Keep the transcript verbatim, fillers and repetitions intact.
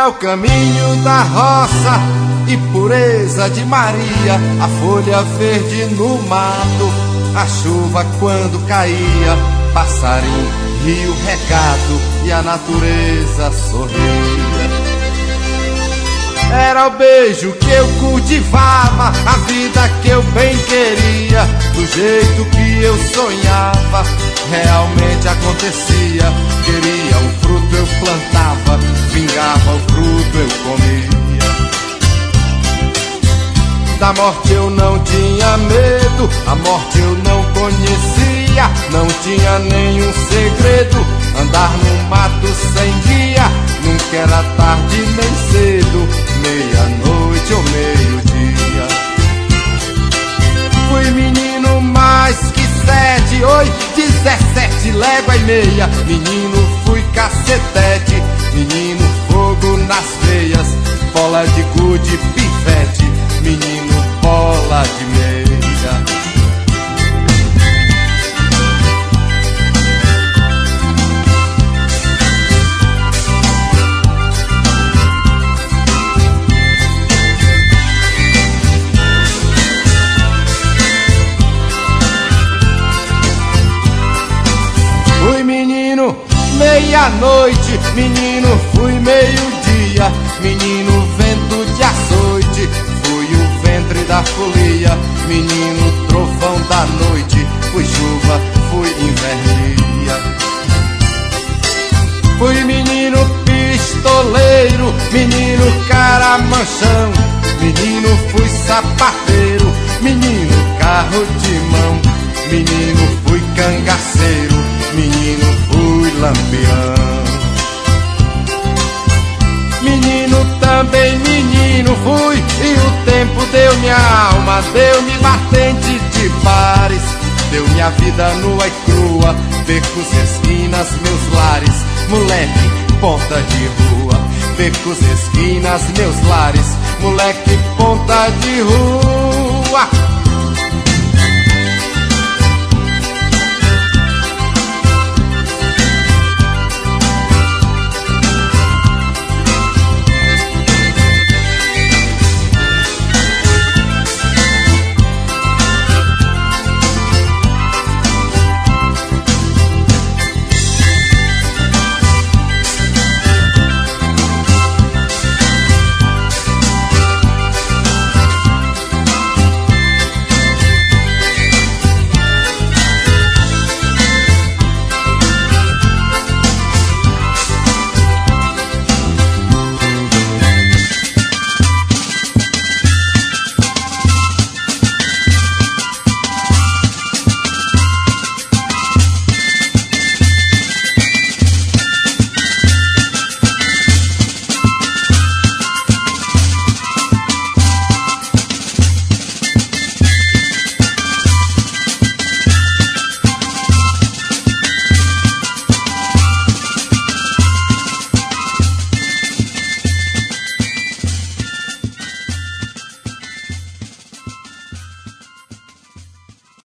Era o caminho da roça e pureza de Maria, a folha verde no mato, a chuva quando caía, passarinho, rio regado e a natureza sorria. Era o beijo que eu cultivava, a vida que eu bem queria, do jeito que eu sonhava, realmente acontecia. Queria um fruto, eu plantava, vingava o fruto, eu comia. Da morte eu não tinha medo, a morte eu não conhecia, não tinha nenhum segredo, andar no mato sem guia, nunca era tarde nem cedo, meia-noite ou meio-dia. Fui menino mais que sete, oi, dezessete légua e meia, menino fui cacetete, menino fogo nas veias, bola de gude, pivete, menino bola de meia. Fui menino meia-noite, menino fui meio-dia, menino vento de açoite, fui o ventre da folia, menino trovão da noite, fui chuva, fui invernia. Fui menino pistoleiro, menino caramanchão, menino fui sapateiro, menino carro de mão, menino fui cangaceiro, menino fui lampião. Menino também menino fui, e o tempo deu minha alma, deu-me batente de bares, deu minha vida nua e crua, becos e esquinas, meus lares, moleque, ponta de rua. Becos e esquinas, meus lares, moleque, ponta de rua.